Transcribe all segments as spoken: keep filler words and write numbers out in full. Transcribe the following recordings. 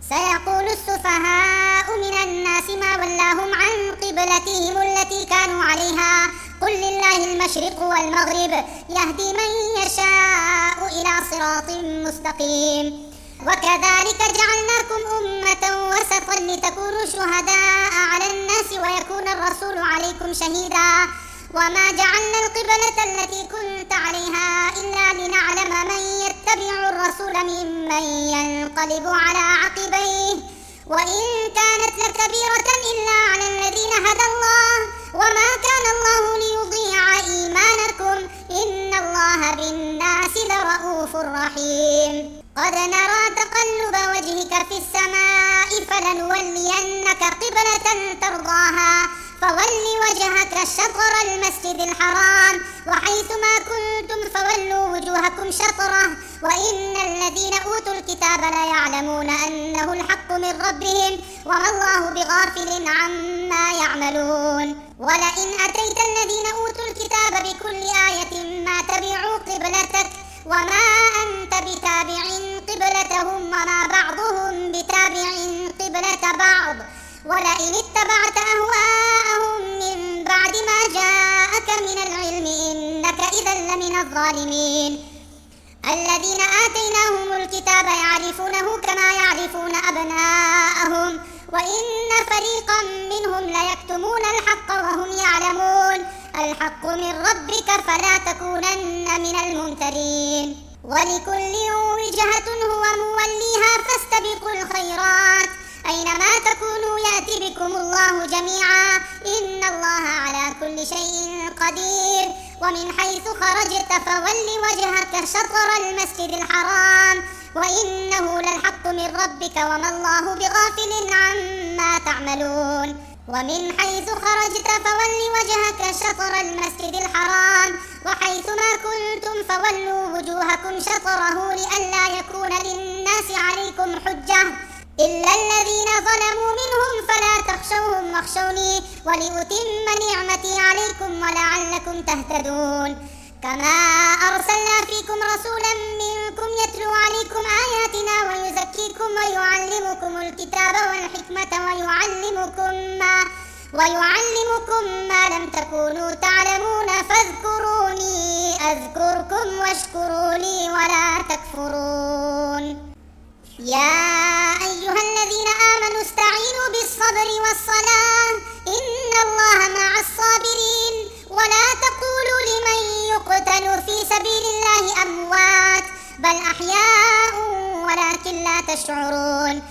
سيقول السفهاء من الناس ما ولاهم عن قبلتهم التي كانوا عليها قل لله المشرق والمغرب يهدي من يشاء إلى صراط مستقيم. وكذلك جعلناكم أمة وسطا لتكونوا شهداء على الناس ويكون الرسول عليكم شهيدا وما جعلنا القبلة التي كنت عليها إلا لنعلم من يتبع الرسول ممن ينقلب على عقبيه وإن كانت لكبيرة إلا على الذين هدى الله وما كان الله ليضيع إيمانكم إن الله بالناس لرؤوف رحيم. قد نرى تقلب وجهك في السماء فلنولينك قبلة ترضاها فول وجهك شطر المسجد الحرام وحيثما كنتم فولوا وجوهكم شطره وإن الذين أوتوا الكتاب ليعلمون أنه الحق من ربهم وما الله بغافل عما يعملون. ولئن أتيت الذين أوتوا الكتاب بكل آية ما تبعوا قبلتك وما أنت بتابع قبلتهم وما بعضهم بتابع قبلة بعض ولئن اتبعت أهواءهم من بعد ما جاءك من العلم إنك إذا لمن الظالمين. الذين آتيناهم الكتاب يعرفونه كما يعرفون أبناءهم وإن فريقا منهم ليكتمون الحق وهم يعلمون الحق من ربك فلا تكونن من الممترين. ولكل وجهة هو موليها فاستبقوا الخيرات أينما تكونوا يأتي بكم الله جميعا إن الله على كل شيء قدير. ومن حيث خرجت فول وجهك شطر المسجد الحرام وإنه للحق من ربك وما الله بغافل عما تعملون. ومن حيث خرجت فول وجهك شطر المسجد الحرام وحيثما كنتم فولوا وجوهكم شطره لئلا يكون للناس عليكم حجة إلا الذين ظلموا منهم فلا تخشوهم واخشوني ولأتم نعمتي عليكم ولعلكم تهتدون. كما أرسلنا فيكم رسولا منكم يتلو عليكم آياتنا ويزكيكم ويعلمكم الكتاب والحكمة ويعلمكم ما ويعلمكم ما لم تكونوا تعلمون فاذكروني أذكركم واشكروا لي ولا تكفرون. يا أيها الذين آمنوا استعينوا بالصبر والصلاة إن الله مع الصابرين ولا تقولوا لمن يقتل في سبيل الله أموات بل أحياء ولكن لا تشعرون.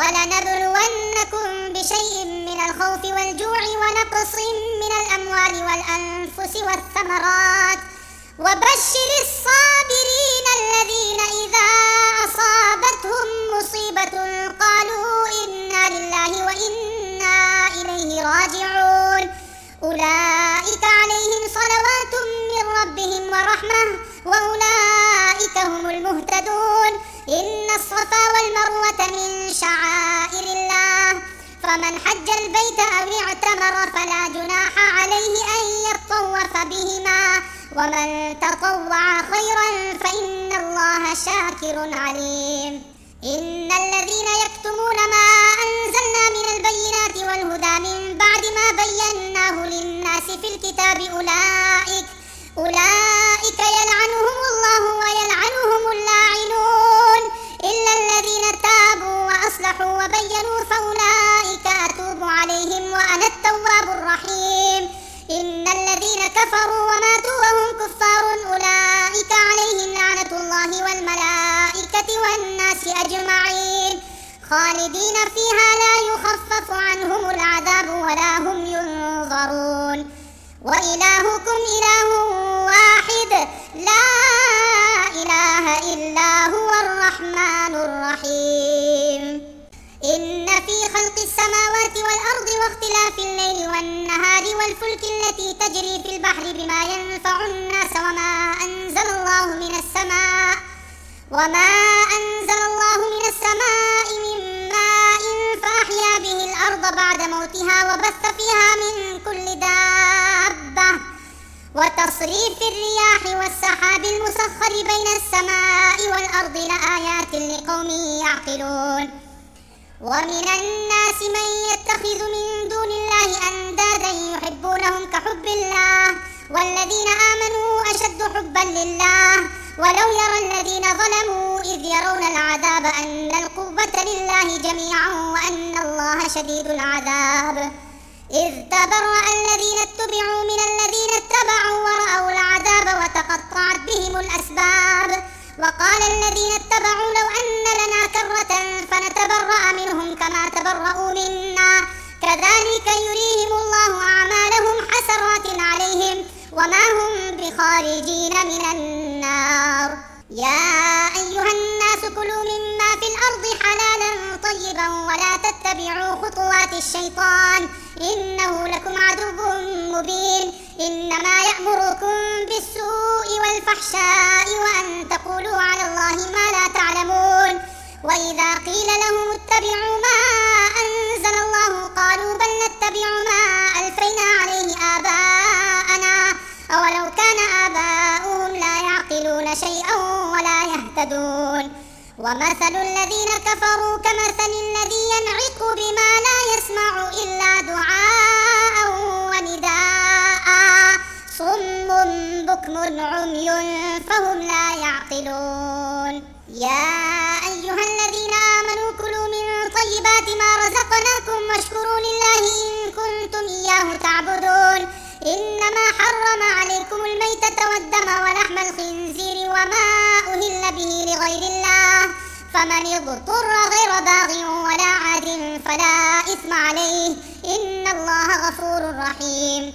ولنبلونكم بشيء من الخوف والجوع ونقص من الأموال والأنفس والثمرات وبشر الصابرين الذين إذا أصابتهم مصيبة قالوا إنا لله وإنا إليه راجعون أولئك عليهم صلوات من ربهم ورحمة وأولئك هم المهتدون. إن الصفا والمروة من شعائر الله فمن حج البيت أو اعتمر فلا جناح عليه أن يطوف بهما ومن تطوع خيرا فإن الله شاكر عليم. إن الذين يكتمون ما أنزلنا من البينات والهدى من بعد ما بيناه للناس في الكتاب أولئك أولئك يلعنهم الله ويلعنهم اللاعنون إلا الذين تابوا وأصلحوا وبينوا فأولئك أتوب عليهم وأنا التواب الرحيم. إن الذين كفروا وماتوا وهم كفار أولئك عليهم لعنة الله والملائكة والناس أجمعين خالدين فيها لا يخفف عنهم العذاب ولا هم ينظرون. وإلهكم إله واحد لا إله إلا هو الرحمن الرحيم. إن في خلق السماوات والأرض واختلاف الليل والنهار والفلك التي تجري في البحر بما ينفع الناس وما أنزل الله من السماء وما أنزل الله من السماء من ماء فأحيا به الأرض بعد موتها وبث فيها من كل دابة وتصريف الرياح والسحاب المسخر بين السماء والأرض لآيات لقوم يعقلون. ومن الناس من يتخذ من دون الله أندادا يحبونهم كحب الله والذين آمنوا أشد حبا لله ولو يرى الذين ظلموا إذ يرون العذاب أن القوة لله جميعا وأن الله شديد العذاب إذ تبرأ الذين اتبعوا من الذين اتبعوا ورأوا العذاب وتقطعت بهم الأسباب وقال الذين اتبعوا لو أن لنا كرة فنتبرأ منهم كما تبرأوا منا كذلك يريهم الله أعمالهم حسرات عليهم وما هم بخارجين من النار يا أيها الناس كلوا مما في الأرض حلالا طيبا ولا تتبعوا خطوات الشيطان إنه لكم عدو مبين إنما يأمركم بالسوء والفحشاء وأن تقولوا على الله ما لا تعلمون وإذا قيل لهم اتبعوا ما أنزل الله قالوا بل نتبع ما ألفينا عليه آباءنا أولو كان آباؤهم لا يعقلون شيئا ولا يهتدون ومثل الذين كفروا كمثل الذي ينعق بما لا يسمع إلا دعاء ونداء صم بكم عمي فهم لا يعقلون يا أيها الذين آمنوا كلوا من طيبات ما رزقناكم واشكروا لله إن كنتم إياه تعبدون إنما حرم عليكم الميتة والدم ولحم الخنزير وما أهل به لغير الله فمن اضطر غير باغ ولا عاد فلا إثم عليه إن الله غفور رحيم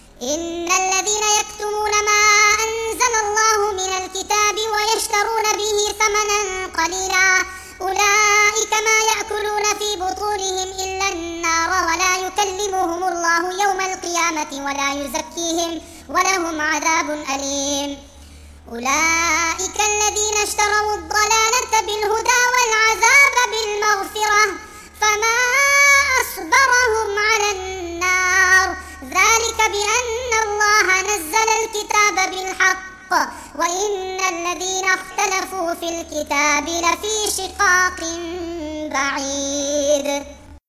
إن الذين يكتمون ما أنزل الله من الكتاب ويشترون به ثمنا قليلا أولئك ما يأكلون في بطونهم إلا النار ولا يكلمهم الله يوم القيامة ولا يزكيهم ولهم عذاب أليم أولئك الذين اشتروا الضلالة بالهدى والعذاب بالمغفرة فما أصبرهم على النار ذلك بأن الله نزل الكتاب بالحق وإن الذين اختلفوا في الكتاب لفي شقاق بعيد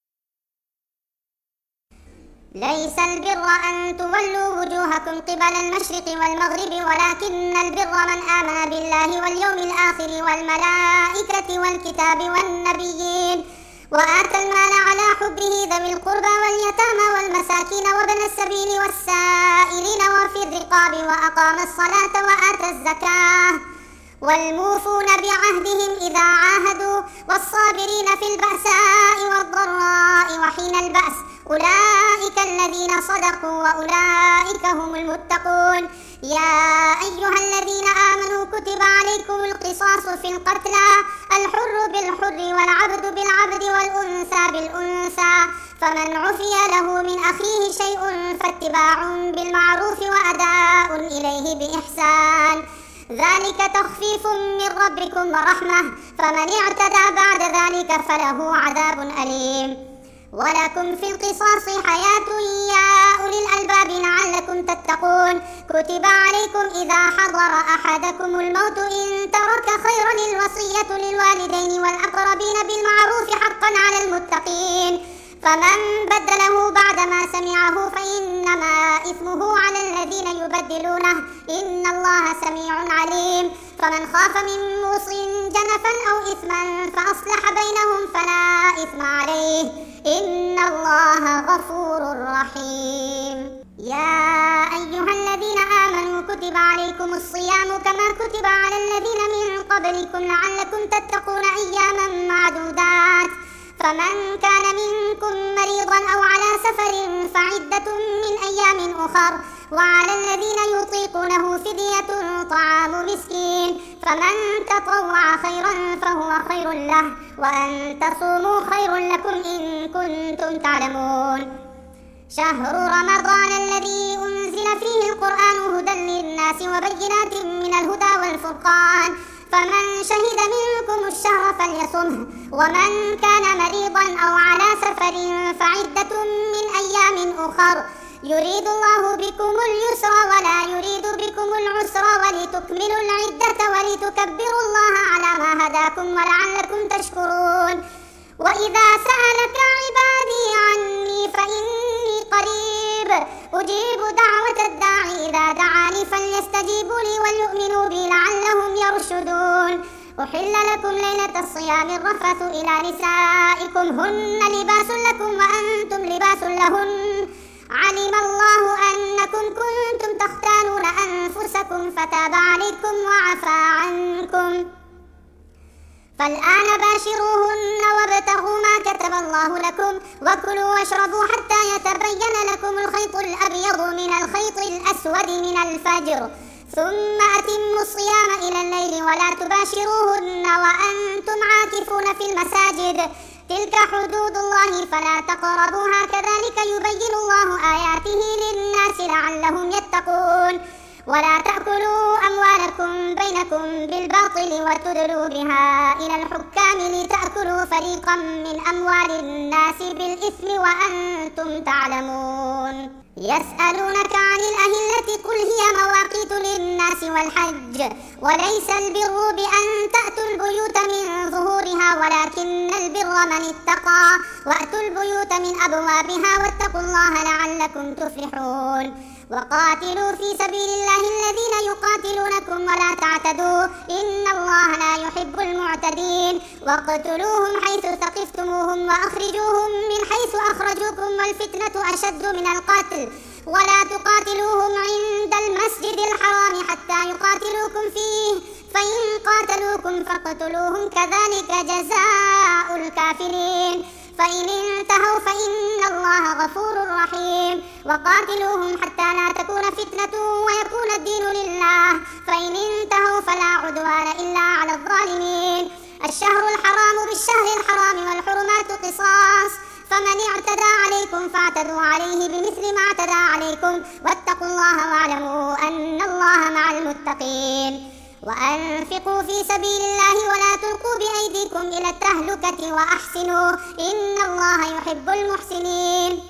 ليس البر أن تولوا وجوهكم قبل المشرق والمغرب ولكن البر من آمن بالله واليوم الآخر والملائكة والكتاب والنبيين وآتى المال على حبه ذوي القربى واليتامى والمساكين وابن السبيل والسائلين وفي الرقاب وأقام الصلاة وآتى الزكاة والموفون بعهدهم إذا عاهدوا والصابرين في البأساء والضراء وحين البأس أولئك الذين صدقوا وأولئك هم المتقون يا أيها الذين آمنوا كتب عليكم القصاص في القتلى الحر بالحر والعبد بالعبد والأنثى بالأنثى فمن عفي له من أخيه شيء فاتباع بالمعروف وأداء إليه بإحسان ذلك تخفيف من ربكم ورحمة فمن اعتدى بعد ذلك فله عذاب أليم ولكم في القصاص حياة يا أولي الألباب لعلكم تتقون كتب عليكم إذا حضر أحدكم الموت إن ترك خيرا الوصية للوالدين والأقربين بالمعروف حقا على المتقين فمن بدله بعدما سمعه فإنما إثمه على الذين يبدلونه إن الله سميع عليم فمن خاف من موص جنفا أو إثما فأصلح بينهم فلا إثم عليه إن الله غفور رحيم يا أيها الذين آمنوا كتب عليكم الصيام كما كتب على الذين من قبلكم لعلكم تتقون أياما معدودات فمن كان منكم مريضا أو على سفر فعدة من أيام أخر وعلى الذين يطيقونه فدية طعام مسكين فمن تطوع خيرا فهو خير له وأن تصوموا خير لكم إن كنتم تعلمون شهر رمضان الذي أنزل فيه القرآن هدى للناس وبينات من الهدى والفرقان فمن شهد منكم الشهر فليصمه ومن كان مريضا أو على سفر فعدة من أيام أخر يريد الله بكم اليسر ولا يريد بكم العسر ولتكملوا العدة ولتكبروا الله على ما هداكم ولعلكم تشكرون وإذا سألك عبادي عني فإني قريب أجيب دعوة الداعي إذا دعاني فليستجيبوا لي وليؤمنوا بي لعلهم يرشدون. أحل لكم ليلة الصيام الرفث إلى نسائكم هن لباس لكم وأنتم لباس لهن علم الله أنكم كنتم تختانون أنفسكم فتاب عليكم وعفى عنكم فالآن باشروهن وابتغوا ما كتب الله لكم وكلوا واشربوا حتى يتبين لكم الخيط الأبيض من الخيط الأسود من الفجر ثم أتموا الصيام إلى الليل ولا تباشروهن وأنتم عاكفون في المساجد تلك حدود الله فلا تقربوها كذلك يبين الله آياته للناس لعلهم يتقون. ولا تأكلوا أموالكم بينكم بالباطل وتدلوا بها إلى الحكام لتأكلوا فريقا من أموال الناس بالإثم وأنتم تعلمون. يسألونك عن الأهلة قل هي مواقيت للناس والحج وليس البر بأن تأتوا البيوت من ظهورها ولكن البر من اتقى وأتوا البيوت من أبوابها واتقوا الله لعلكم تفلحون. وقاتلوا في سبيل الله الذين يقاتلونكم ولا تعتدوا إن الله لا يحب المعتدين. واقتلوهم حيث ثقفتموهم وأخرجوهم من حيث أخرجوكم والفتنة أشد من القتل ولا تقاتلوهم عند المسجد الحرام حتى يقاتلوكم فيه فإن قاتلوكم فاقتلوهم كذلك جزاء الكافرين. فإن انتهوا فإن الله غفور رحيم. وقاتلوهم حتى لا تكون فتنة ويكون الدين لله فإن انتهوا فلا عدوان إلا على الظالمين. الشهر الحرام بالشهر الحرام والحرمات قصاص فمن اعتدى عليكم فاعتدوا عليه بمثل ما اعتدى عليكم واتقوا الله واعلموا أن الله مع المتقين. وأنفقوا في سبيل الله ولا تلقوا بأيديكم إلى التهلكة وأحسنوا إن الله يحب المحسنين.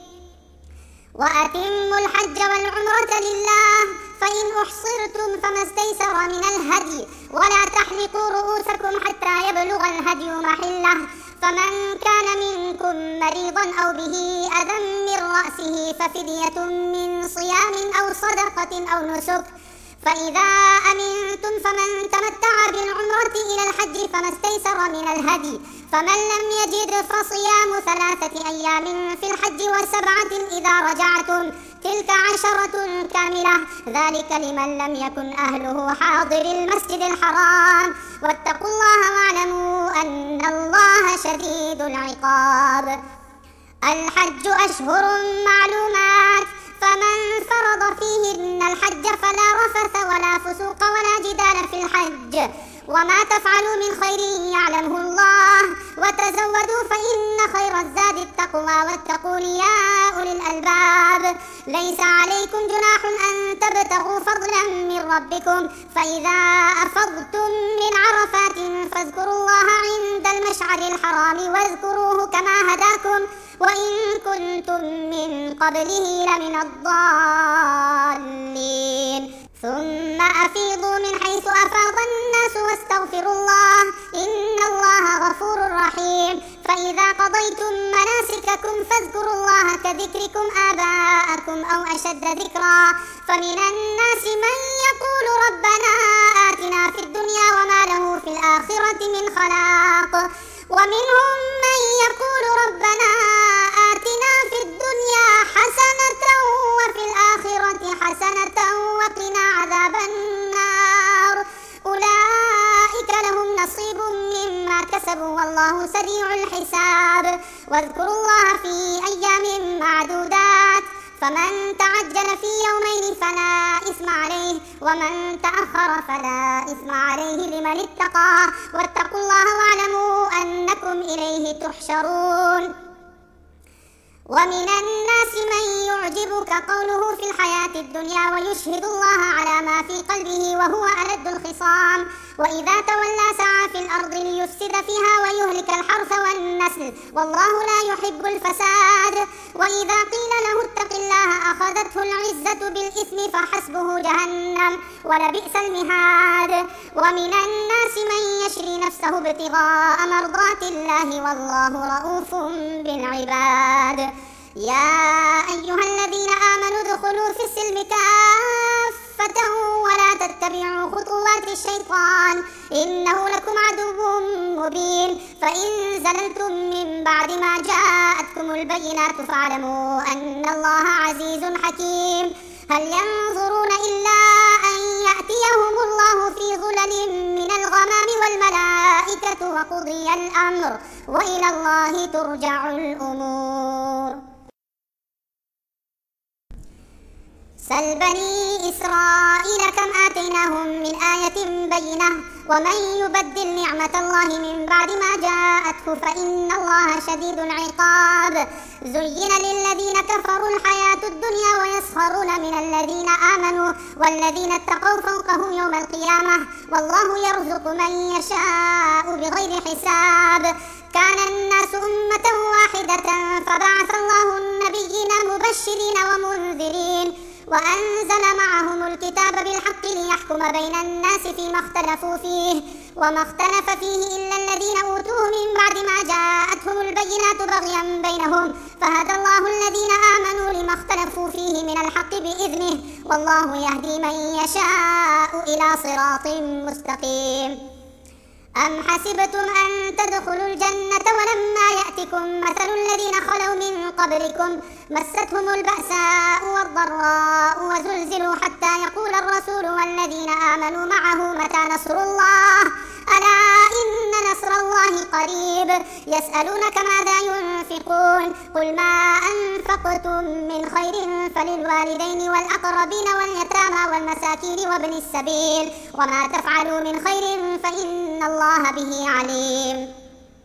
وأتموا الحج والعمرة لله فإن أحصرتم فما استيسر من الهدي ولا تحلقوا رؤوسكم حتى يبلغ الهدي محله فمن كان منكم مريضا أو به أذى من رأسه ففدية من صيام أو صدقة أو نسك فإذا أمنتم فمن تمتع بالعمرة إلى الحج فما استيسر من الهدي فمن لم يجد فصيام ثلاثة أيام في الحج وسبعة إذا رجعتم تلك عشرة كاملة ذلك لمن لم يكن أهله حاضر المسجد الحرام واتقوا الله واعلموا أن الله شديد العقاب. الحج أشهر معلومات فمن فرض فيهن الحج فلا رفث ولا فسوق ولا جدال في الحج وما تفعلوا من خير يعلمه الله وتزودوا فإن خير الزاد التقوى واتقون يا أولي الألباب. ليس عليكم جناح أن تبتغوا فضلا من ربكم فإذا أفضتم من عرفات فاذكروا الله عند المشعر الحرام واذكروه كما هداكم وإن كنتم من قبله لمن الضالين. ثم أفيضوا من حيث أفاض الناس واستغفروا الله إن الله غفور رحيم. فإذا قضيتم مناسككم فاذكروا الله كذكركم آباءكم أو أشد ذكرا فمن الناس من يقول ربنا آتنا في الدنيا وما له في الآخرة من خلاق ومنهم من يقول ربنا آتنا في الدنيا حسنة وفي الآخرة حسنة وقنا عذاب النار أولئك لهم نصيب مما كسبوا والله سريع الحساب. واذكروا الله في أيام معدودات فمن تعجل في يومين فلا إثم عليه ومن تأخر فلا إثم عليه لمن اتقى واتقوا الله واعلموا أنكم إليه تحشرون. ومن الناس من يعجبك قوله في الحياة الدنيا ويشهد الله على ما في قلبه وهو ألد الخصام وإذا تولى سعى في الأرض ليفسد فيها ويهلك الحرث والنسل والله لا يحب الفساد وإذا قيل له اتق الله أخذته العزة بالإثم فحسبه جهنم ولبئس المهاد ومن الناس من يشري نفسه ابتغاء مرضات الله والله رؤوف بالعباد يا أيها الذين آمنوا ادخلوا في السلم كافة ولا تتبعوا خطوات الشيطان إنه لكم عدو مبين فإن زللتم من بعد ما جاءتكم البينات فاعلموا أن الله عزيز حكيم هل ينظرون إلا أن يأتيهم الله في ظلل من الغمام والملائكة وقضي الأمر وإلى الله ترجع الأمور سل بني إسرائيل كم آتيناهم من آية بينة ومن يبدل نعمة الله من بعد ما جاءته فإن الله شديد العقاب زين للذين كفروا الحياة الدنيا ويسخرون من الذين آمنوا والذين اتقوا فوقهم يوم القيامة والله يرزق من يشاء بغير حساب كان الناس أمة واحدة فبعث الله النبيين مبشرين ومنذرين وأنزل معهم الكتاب بالحق ليحكم بين الناس فيما اختلفوا فيه وما اختلف فيه إلا الذين أوتوه من بعد ما جاءتهم البينات بغيا بينهم فهدى الله الذين آمنوا لما اختلفوا فيه من الحق بإذنه والله يهدي من يشاء إلى صراط مستقيم أم حسبتم أن تدخلوا الجنة ولما يأتكم مثل الذين خلوا من قبلكم مستهم البأساء والضراء وزلزلوا حتى يقول الرسول والذين آمنوا معه متى نصر الله ألا إن نصر الله قريب يسألونك ماذا ينفقون قل ما أنفقتم من خير فللوالدين والأقربين واليتامى والمساكين وابن السبيل وما تفعلوا من خير فإن الله به عليم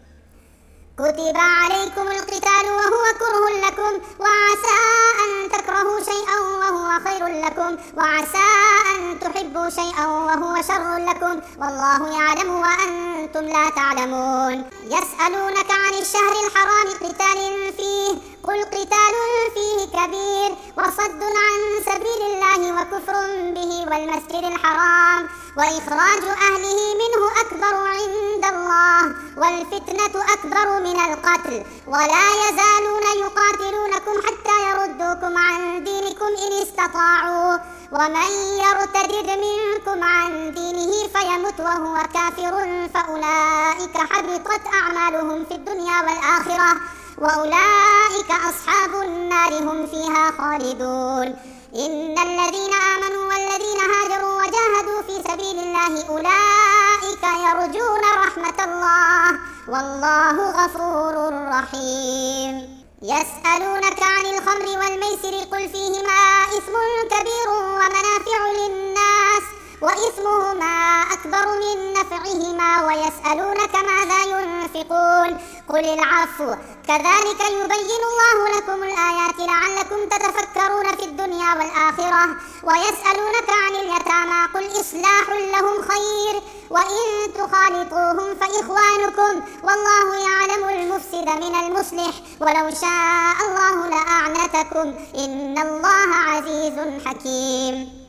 كتب عليكم القتال وهو كره لكم وعسى أن تكرهوا شيئا وهو خير لكم وعسى أن تحبوا شيئا وهو شر لكم والله يعلم وأنتم لا تعلمون يسألونك عن الشهر الحرام قتال فيه قل قتال فيه كبير وصد عن سبيل الله وكفر به والمسجد الحرام وإخراج أهله منه أكبر عند الله والفتنة أكبر من القتل ولا يزالون يقاتلونكم حتى يردوكم عن دينكم إن استطاعوا ومن يرتد منكم عن دينه فيمت وهو كافر فأولئك حبطت أعمالهم في الدنيا والآخرة وأولئك أصحاب النار هم فيها خالدون إن الذين آمنوا والذين هاجروا وجاهدوا في سبيل الله أولئك يرجون رحمة الله والله غفور رحيم يسألونك عن الخمر والميسر قل فيهما إثم كبير ومنافع للناس وإثمهما أكبر من نفعهما ويسألونك ماذا ينفقون قل العفو كذلك يبين الله لكم الآيات لعلكم تتفكرون في الدنيا والآخرة ويسألونك عن اليتامى قل إصلاح لهم خير وإن تخالطوهم فإخوانكم والله يعلم المفسد من المصلح ولو شاء الله لأعنتكم إن الله عزيز حكيم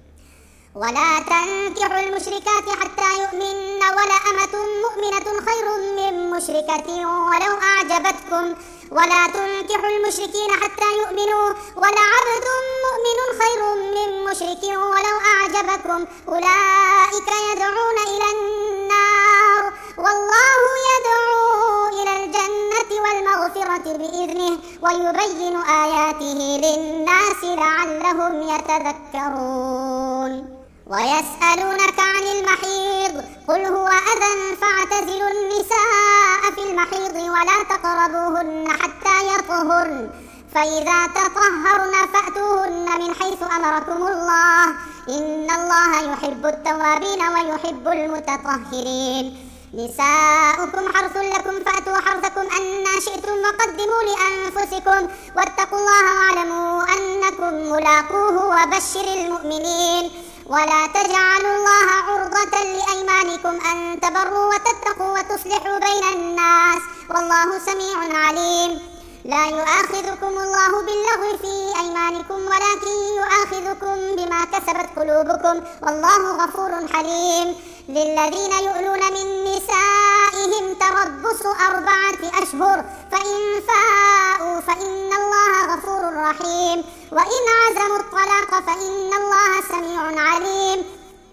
ولا تنكحوا المشركات حتى يؤمن ولأمة مؤمنة خير من مشركة ولو أعجبتكم ولا تنكحوا المشركين حتى يؤمنوا ولعبد مؤمن خير من مشرك ولو أعجبكم أولئك يدعون إلى النار والله يدعو إلى الجنة والمغفرة بإذنه ويبين آياته للناس لعلهم يتذكرون ويسألونك عن المحيض قل هو أذى فاعتزلوا النساء في المحيض ولا تقربوهن حتى يطهرن فإذا تطهرن فأتوهن من حيث أمركم الله إن الله يحب التوابين ويحب المتطهرين نساؤكم حرث لكم فأتوا حرثكم أن شئتم وقدموا لأنفسكم واتقوا الله واعلموا أنكم ملاقوه وبشر المؤمنين. ولا تجعلوا الله عرضة لأيمانكم أن تبروا وتتقوا وتصلحوا بين الناس والله سميع عليم. لا يؤاخذكم الله باللغو في أيمانكم ولكن يؤاخذكم بما كسبت قلوبكم والله غفور حليم. للذين يؤلون من نسائهم تربص أربعة أشهر فإن فاءوا فإن الله غفور رحيم. وإن عزموا الطلاق فإن الله سميع عليم.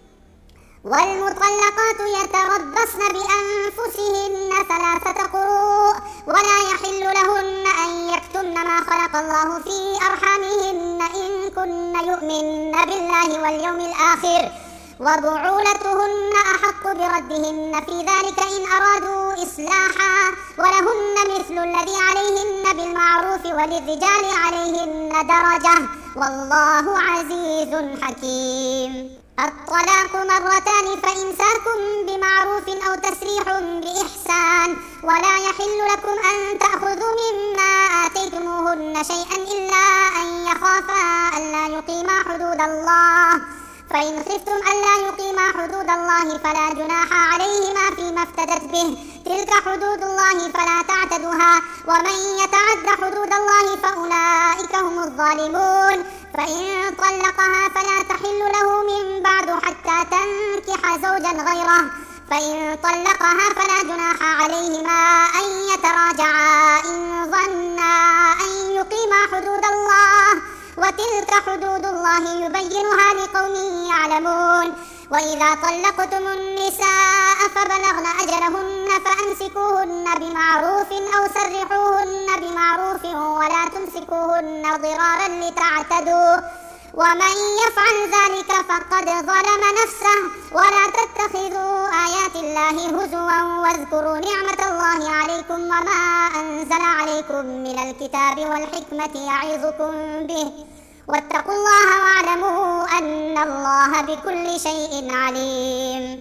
والمطلقات يتربصن بأنفسهن ثلاثة قروء ولا يحل لهن أن يكتمن ما خلق الله في أرحامهن إن كن يؤمن بالله واليوم الآخر وبعولتهن أحق بردهن في ذلك إن أرادوا إصلاحا ولهن مثل الذي عليهن بالمعروف وللرجال عليهن درجة والله عزيز حكيم. الطلاق مرتان فإمساك بمعروف أو تسريح بإحسان ولا يحل لكم أن تأخذوا مما آتيتموهن شيئا إلا أن يخافا ألا يقيما حدود الله فإن خفتم ألا يقيما حدود الله فلا جناح عليهما فيما افتدت به تلك حدود الله فلا تعتدوها ومن يتعد حدود الله فأولئك هم الظالمون. فإن طلقها فلا تحل له من بعد حتى تنكح زوجا غيره فإن طلقها فلا جناح عليهما أن يتراجعا إن ظنا أن يقيما حدود الله وتلك حدود الله يبينها لقوم يعلمون. وإذا طلقتم النساء فبلغن أجلهن فأمسكوهن بمعروف أو سرحوهن بمعروف ولا تمسكوهن ضرارا لتعتدوا ومن يفعل ذلك فقد ظلم نفسه. ولا تتخذوا آيات الله هزوا واذكروا نعمة الله عليكم وما أنزل عليكم من الكتاب والحكمة يعظكم به واتقوا الله واعلموا أن الله بكل شيء عليم.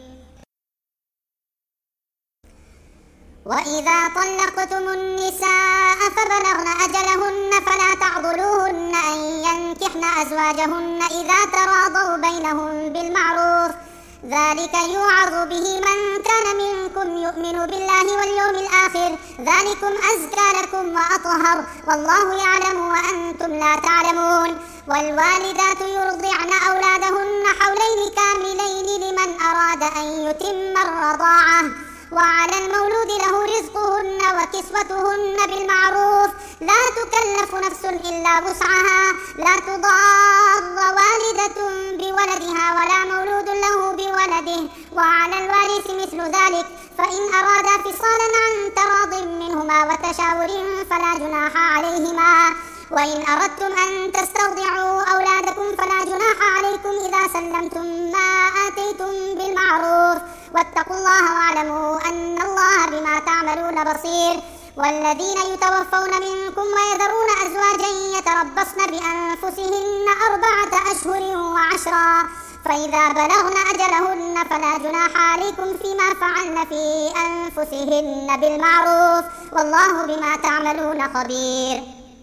وإذا طلقتم النساء فبلغن أجلهن فلا تعضلوهن أن ينكحن أزواجهن إذا تراضوا بينهم بالمعروف ذلك يوعظ به من كان منكم يؤمن بالله واليوم الآخر ذلكم أزكى لكم وأطهر والله يعلم وأنتم لا تعلمون. والوالدات يرضعن أولادهن حولين كاملين لمن أراد أن يتم الرضاعة وعلى المولود له رزقهن وكسوتهن بالمعروف لا تكلف نفس إلا وسعها لا تضار والدة بولدها ولا مولود له بولده وعلى الوارث مثل ذلك فإن أرادا فصالا عن تراض منهما وتشاور فلا جناح عليهما. وإن أردتم أن تسترضعوا أولادكم فلا جناح عليكم إذا سلمتم ما آتيتم بالمعروف واتقوا الله واعلموا أن الله بما تعملون بصير. والذين يتوفون منكم ويذرون أزواجا يتربصن بأنفسهن أربعة أشهر وعشرا فإذا بلغن أجلهن فلا جناح عليكم فيما فعلن في أنفسهن بالمعروف والله بما تعملون خبير.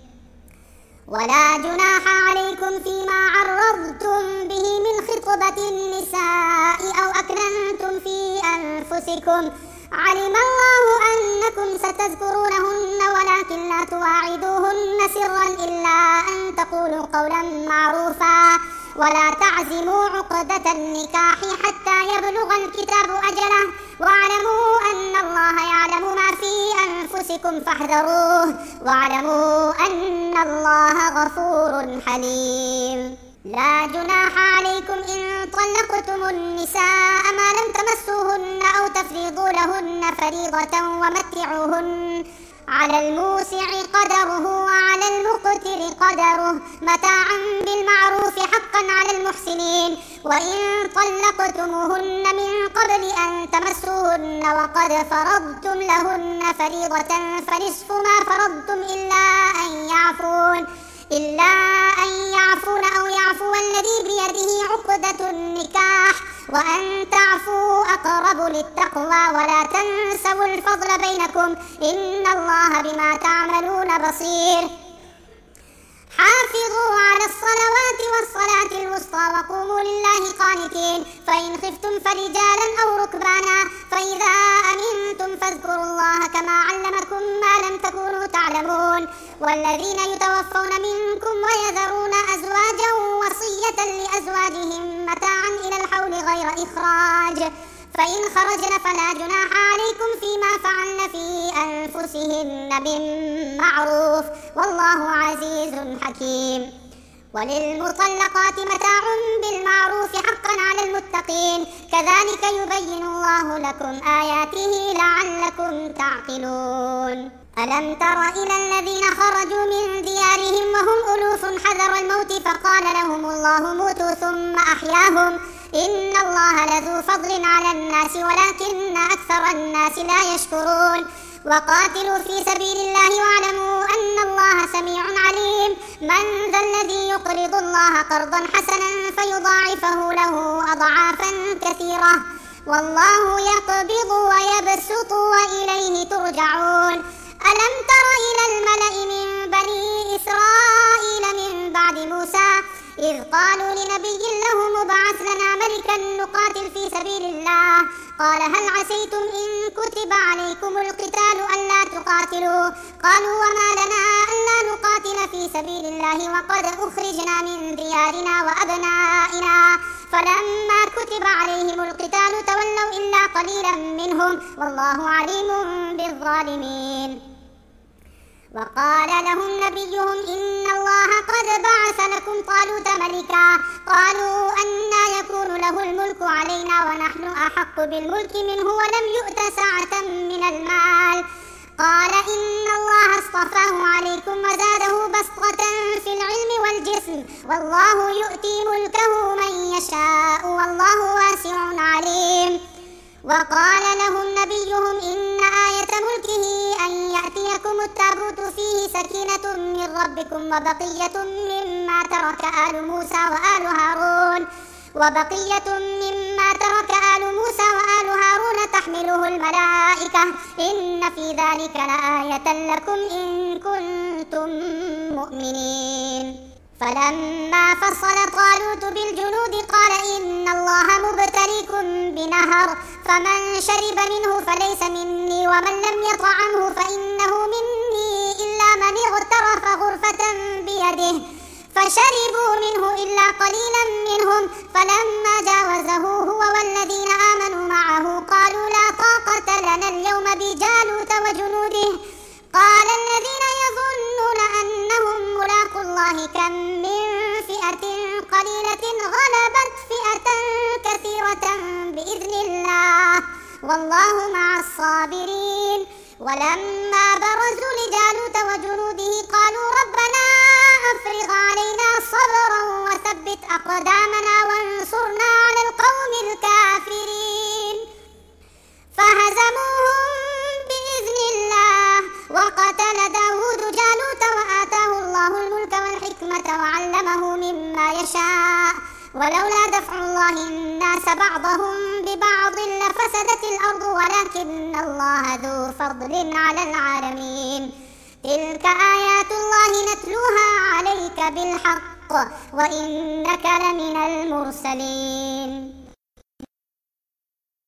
ولا جناح عليكم فيما عرضتم به من خطبة النساء أو أكننتم في أنفسكم علم الله أنكم ستذكرونهن ولكن لا تواعدوهن سرا إلا أن تقولوا قولا معروفا ولا تعزموا عقدة النكاح حتى يبلغ الكتاب أجله واعلموا أن الله يعلم ما في أنفسكم فاحذروه واعلموا أن الله غفور حليم. لا جناح عليكم إن طلقتم النساء ما لم تمسوهن أو تفرضوا لهن فريضة ومتعوهن على الموسع قدره وعلى المقتر قدره متاعا بالمعروف حقا على المحسنين. وإن طلقتموهن من قبل أن تمسوهن وقد فرضتم لهن فريضة فنصف ما فرضتم إلا أن يعفون إلا أن يعفون أو يعفو الذي بيده عقدة النكاح وأن تعفوا أقرب للتقوى ولا تنسوا الفضل بينكم إن الله بما تعملون بصير. حافظوا على الصلوات والصلاة الوسطى وقوموا لله قانتين. فإن خفتم فرجالا أو ركبانا فإذا أمنتم فاذكروا الله كما علمكم ما لم تكونوا تعلمون. والذين يتوفون منكم ويذرون أزواجا وصية لأزواجهم متاعا إلى الحول غير إخراج فإن خرجن فلا جناح عليكم فيما فعلن في أنفسهن بالمعروف والله عزيز حكيم. وللمطلقات متاع بالمعروف حقا على المتقين كذلك يبين الله لكم آياته لعلكم تعقلون. ألم تر إلى الذين خرجوا من ديارهم وهم ألوف حذر الموت فقال لهم الله موتوا ثم أحياهم إن الله لذو فضل على الناس ولكن أكثر الناس لا يشكرون. وقاتلوا في سبيل الله واعلموا أن الله سميع عليم. من ذا الذي يقرض الله قرضا حسنا فيضاعفه له أضعافا كثيرة والله يقبض ويبسط وإليه ترجعون. ألم تر إلى الملأ من بني إسرائيل من بعد موسى إذ قالوا لنبي له ابعث لنا ملكا نقاتل في سبيل الله قال هل عسيتم إن كتب عليكم القتال ألا تقاتلوا قالوا وما لنا ألا نقاتل في سبيل الله وقد أخرجنا من ديارنا وأبنائنا فلما كتب عليهم القتال تولوا إلا قليلا منهم والله عليم بالظالمين. وقال لهم نبيهم إن الله قد بعث لكم طالوت ملكا قالوا أنى يكون له الملك علينا ونحن أحق بالملك منه ولم يؤت سعة من المال قال إن الله اصطفاه عليكم وزاده بسطة في العلم والجسم والله يؤتي ملكه من يشاء والله واسع عليم. وقال لهم نبيهم إن آية ملكه أن يأتيكم التابوت فيه سكينة من ربكم وبقية مما ترك آل موسى وآل هارون وبقية مما ترك آل موسى وآل هارون تحمله الملائكة إن في ذلك لآية لكم إن كنتم مؤمنين. فلما فصل طالوت بالجنود قال إن الله مبتليكم بنهر فمن شرب منه فليس مني ومن لم يطعمه فإنه مني إلا من اغترف غرفة بيده فشربوا منه إلا قليلا منهم فلما جاوزه هو والذين آمنوا معه قالوا لا طاقة لنا اليوم بجالوت وجنوده قال الذين يظنون أنهم ملاقوا الله كم من فئة قليلة غلبت فئة كثيرة بإذن الله والله مع الصابرين. ولما برزوا لجالوت وجنوده قالوا ربنا أفرغ علينا صبرا وثبت أقدامنا وانصرنا على القوم الكافرين فهزموهم بإذن الله. وقتل داود جالوت وآتاه الله الملك والحكمة وعلمه مما يشاء ولولا دفع الله الناس بعضهم ببعض لفسدت الأرض ولكن الله ذو فضل على العالمين. تلك آيات الله نتلوها عليك بالحق وإنك لمن المرسلين.